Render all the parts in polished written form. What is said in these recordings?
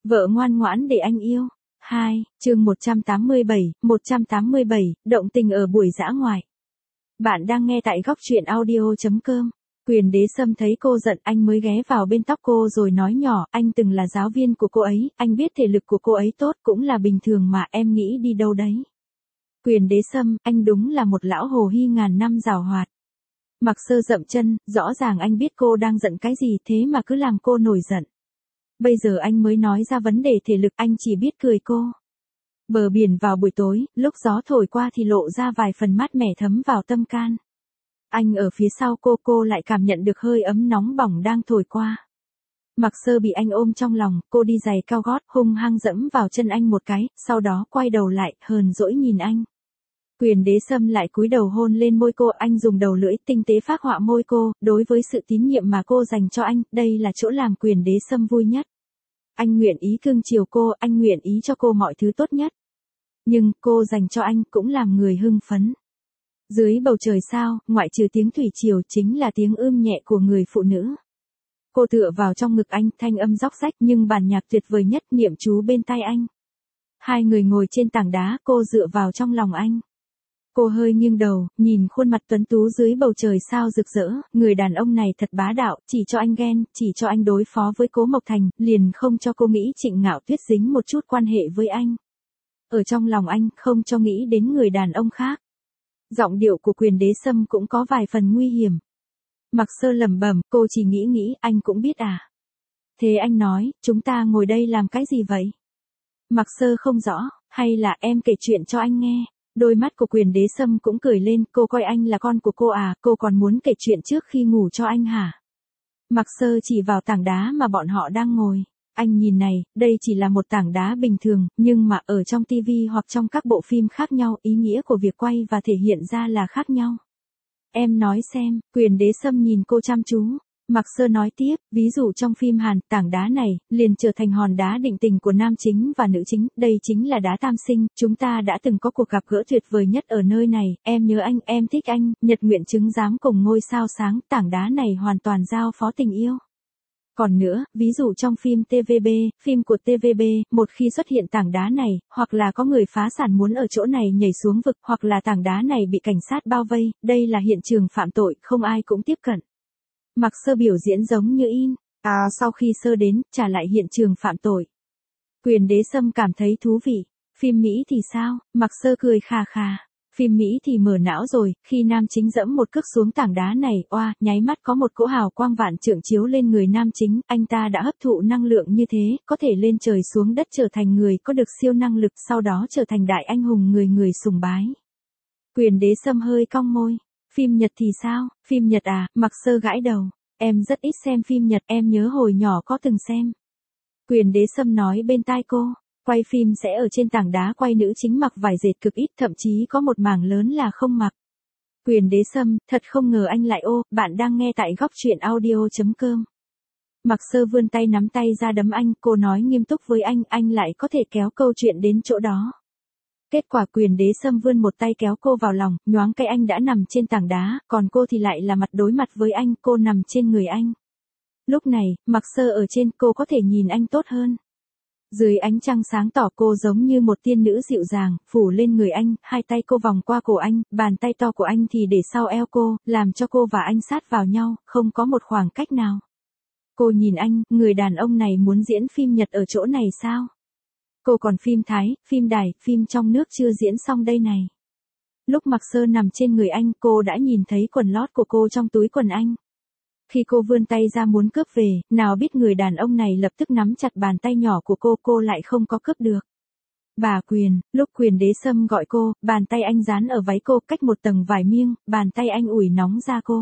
Vợ ngoan ngoãn để anh yêu. 2, chương 187, động tình ở buổi dã ngoại. Bạn đang nghe tại góc truyện audio.com. Quyền Đế Sâm thấy cô giận, anh mới ghé vào bên tóc cô rồi nói nhỏ, anh từng là giáo viên của cô ấy, anh biết thể lực của cô ấy tốt cũng là bình thường mà, em nghĩ đi đâu đấy. Quyền Đế Sâm, anh đúng là một lão hồ hy ngàn năm giàu hoạt. Mặc Sơ dậm chân, rõ ràng anh biết cô đang giận cái gì thế mà cứ làm cô nổi giận. Bây giờ anh mới nói ra vấn đề thể lực, anh chỉ biết cười cô. Bờ biển vào buổi tối, lúc gió thổi qua thì lộ ra vài phần mát mẻ thấm vào tâm can. Anh ở phía sau cô lại cảm nhận được hơi ấm nóng bỏng đang thổi qua. Mặc Sơ bị anh ôm trong lòng, cô đi giày cao gót, hung hăng dẫm vào chân anh một cái, sau đó quay đầu lại, hờn dỗi nhìn anh. Quyền Đế Sâm lại cúi đầu hôn lên môi cô, anh dùng đầu lưỡi tinh tế phác họa môi cô, đối với sự tín nhiệm mà cô dành cho anh, đây là chỗ làm Quyền Đế Sâm vui nhất. Anh nguyện ý cưng chiều cô, anh nguyện ý cho cô mọi thứ tốt nhất. Nhưng cô dành cho anh cũng làm người hưng phấn. Dưới bầu trời sao, ngoại trừ tiếng thủy triều chính là tiếng ưm nhẹ của người phụ nữ. Cô tựa vào trong ngực anh, thanh âm róc rách nhưng bản nhạc tuyệt vời nhất niệm chú bên tai anh. Hai người ngồi trên tảng đá, cô dựa vào trong lòng anh. Cô hơi nghiêng đầu, nhìn khuôn mặt tuấn tú dưới bầu trời sao rực rỡ, người đàn ông này thật bá đạo, chỉ cho anh ghen, chỉ cho anh đối phó với Cố Mộc Thành, liền không cho cô nghĩ Trịnh Ngạo Tuyết dính một chút quan hệ với anh. Ở trong lòng anh, không cho nghĩ đến người đàn ông khác. Giọng điệu của Quyền Đế Sâm cũng có vài phần nguy hiểm. Mặc Sơ lẩm bẩm, cô chỉ nghĩ, anh cũng biết à. Thế anh nói, chúng ta ngồi đây làm cái gì vậy? Mặc Sơ không rõ, hay là em kể chuyện cho anh nghe? Đôi mắt của Quyền Đế Sâm cũng cười lên, cô coi anh là con của cô à, cô còn muốn kể chuyện trước khi ngủ cho anh hả? Mặc Sơ chỉ vào tảng đá mà bọn họ đang ngồi. Anh nhìn này, đây chỉ là một tảng đá bình thường, nhưng mà ở trong TV hoặc trong các bộ phim khác nhau, ý nghĩa của việc quay và thể hiện ra là khác nhau. Em nói xem, Quyền Đế Sâm nhìn cô chăm chú. Mặc Sơ nói tiếp, ví dụ trong phim Hàn, tảng đá này, liền trở thành hòn đá định tình của nam chính và nữ chính, đây chính là đá tam sinh, chúng ta đã từng có cuộc gặp gỡ tuyệt vời nhất ở nơi này, em nhớ anh, em thích anh, nhật nguyện chứng giám cùng ngôi sao sáng, tảng đá này hoàn toàn giao phó tình yêu. Còn nữa, ví dụ trong phim TVB, phim của TVB, một khi xuất hiện tảng đá này, hoặc là có người phá sản muốn ở chỗ này nhảy xuống vực, hoặc là tảng đá này bị cảnh sát bao vây, đây là hiện trường phạm tội, không ai cũng tiếp cận. Mặc Sơ biểu diễn giống như in. Sau khi Sơ đến, trả lại hiện trường phạm tội. Quyền Đế Sâm cảm thấy thú vị. Phim Mỹ thì sao? Mặc Sơ cười khà khà. Phim Mỹ thì mở não rồi, khi nam chính dẫm một cước xuống tảng đá này, nháy mắt có một cỗ hào quang vạn trượng chiếu lên người nam chính, anh ta đã hấp thụ năng lượng như thế, có thể lên trời xuống đất trở thành người có được siêu năng lực, sau đó trở thành đại anh hùng người sùng bái. Quyền Đế Sâm hơi cong môi. Phim Nhật thì sao? Phim Nhật à? Mặc Sơ gãi đầu. Em rất ít xem phim Nhật, em nhớ hồi nhỏ có từng xem. Quyền Đế Sâm nói bên tai cô. Quay phim sẽ ở trên tảng đá, quay nữ chính mặc vải dệt cực ít, thậm chí có một mảng lớn là không mặc. Quyền Đế Sâm, thật không ngờ anh lại bạn đang nghe tại góc truyện audio.com. Mặc Sơ vươn tay nắm tay ra đấm anh, cô nói nghiêm túc với anh lại có thể kéo câu chuyện đến chỗ đó. Kết quả Quyền Đế Sâm vươn một tay kéo cô vào lòng, nhoáng cái anh đã nằm trên tảng đá, còn cô thì lại là mặt đối mặt với anh, cô nằm trên người anh. Lúc này, Mặc Sơ ở trên, cô có thể nhìn anh tốt hơn. Dưới ánh trăng sáng tỏ, cô giống như một tiên nữ dịu dàng, phủ lên người anh, hai tay cô vòng qua cổ anh, bàn tay to của anh thì để sau eo cô, làm cho cô và anh sát vào nhau, không có một khoảng cách nào. Cô nhìn anh, người đàn ông này muốn diễn phim Nhật ở chỗ này sao? Cô còn phim Thái, phim Đài, phim trong nước chưa diễn xong đây này. Lúc Mặc Sơ nằm trên người anh, cô đã nhìn thấy quần lót của cô trong túi quần anh. Khi cô vươn tay ra muốn cướp về, nào biết người đàn ông này lập tức nắm chặt bàn tay nhỏ của cô lại không có cướp được. Bà Quyền, lúc Quyền Đế Sâm gọi cô, bàn tay anh dán ở váy cô cách một tầng vải miếng, bàn tay anh ủi nóng da cô.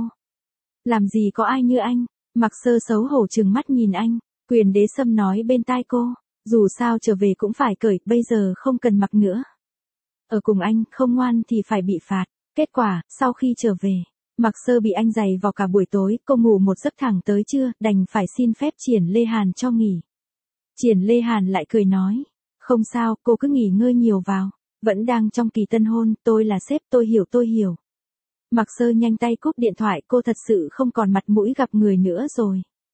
Làm gì có ai như anh? Mặc Sơ xấu hổ trừng mắt nhìn anh. Quyền Đế Sâm nói bên tai cô. Dù sao trở về cũng phải cởi, bây giờ không cần mặc nữa. Ở cùng anh, không ngoan thì phải bị phạt. Kết quả, sau khi trở về, Mặc Sơ bị anh giày vào cả buổi tối, cô ngủ một giấc thẳng tới trưa, đành phải xin phép Triển Lê Hàn cho nghỉ. Triển Lê Hàn lại cười nói, không sao, cô cứ nghỉ ngơi nhiều vào, vẫn đang trong kỳ tân hôn, tôi là sếp, tôi hiểu. Mặc Sơ nhanh tay cúp điện thoại, cô thật sự không còn mặt mũi gặp người nữa rồi.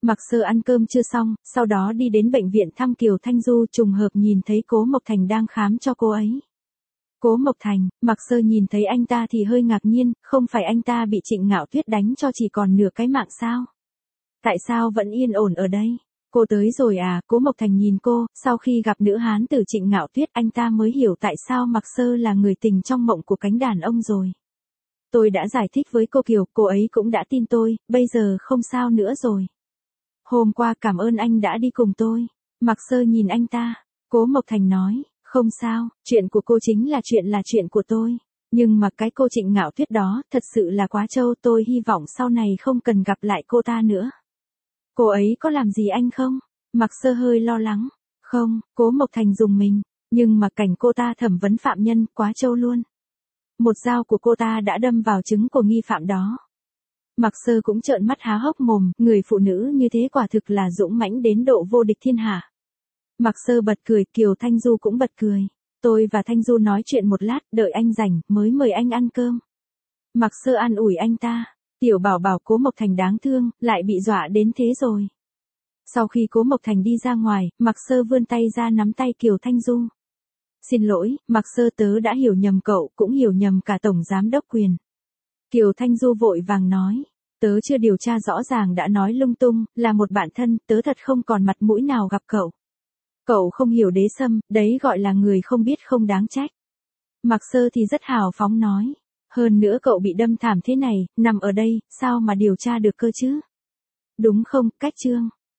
Mạc Sơ ăn cơm chưa xong, sau đó đi đến bệnh viện thăm Kiều Thanh Du, trùng hợp nhìn thấy Cố Mộc Thành đang khám cho cô ấy. Cố Mộc Thành, Mạc Sơ nhìn thấy anh ta thì hơi ngạc nhiên, không phải anh ta bị Trịnh Ngạo Tuyết đánh cho chỉ còn nửa cái mạng sao? Tại sao vẫn yên ổn ở đây? Cô tới rồi à? Cố Mộc Thành nhìn cô, sau khi gặp nữ hán tử Trịnh Ngạo Tuyết anh ta mới hiểu tại sao Mạc Sơ là người tình trong mộng của cánh đàn ông rồi. Tôi đã giải thích với cô Kiều, cô ấy cũng đã tin tôi, bây giờ không sao nữa rồi. Hôm qua cảm ơn anh đã đi cùng tôi. Mạc Sơ nhìn anh ta. Cố Mộc Thành nói, không sao, chuyện của cô chính là chuyện của tôi. Nhưng mà cái cô Trịnh Ngạo Tuyết đó, thật sự là quá trâu, tôi hy vọng sau này không cần gặp lại cô ta nữa. Cô ấy có làm gì anh không? Mạc Sơ hơi lo lắng. Không, Cố Mộc Thành dùng mình. Nhưng mà cảnh cô ta thẩm vấn phạm nhân, quá trâu luôn. Một dao của cô ta đã đâm vào trứng của nghi phạm đó. Mạc Sơ cũng trợn mắt há hốc mồm, người phụ nữ như thế quả thực là dũng mãnh đến độ vô địch thiên hạ. Mạc Sơ bật cười, Kiều Thanh Du cũng bật cười. Tôi và Thanh Du nói chuyện một lát, đợi anh rảnh, mới mời anh ăn cơm. Mạc Sơ an ủi anh ta. Tiểu bảo bảo Cố Mộc Thành đáng thương, lại bị dọa đến thế rồi. Sau khi Cố Mộc Thành đi ra ngoài, Mạc Sơ vươn tay ra nắm tay Kiều Thanh Du. Xin lỗi, Mạc Sơ tớ đã hiểu nhầm cậu, cũng hiểu nhầm cả Tổng Giám Đốc Quyền. Kiều Thanh Du vội vàng nói. Tớ chưa điều tra rõ ràng đã nói lung tung, là một bạn thân, tớ thật không còn mặt mũi nào gặp cậu. Cậu không hiểu Đế Sâm, đấy gọi là người không biết không đáng trách. Mạc Sơ thì rất hào phóng nói. Hơn nữa cậu bị đâm thảm thế này, nằm ở đây, sao mà điều tra được cơ chứ? Đúng không, Cách Trương?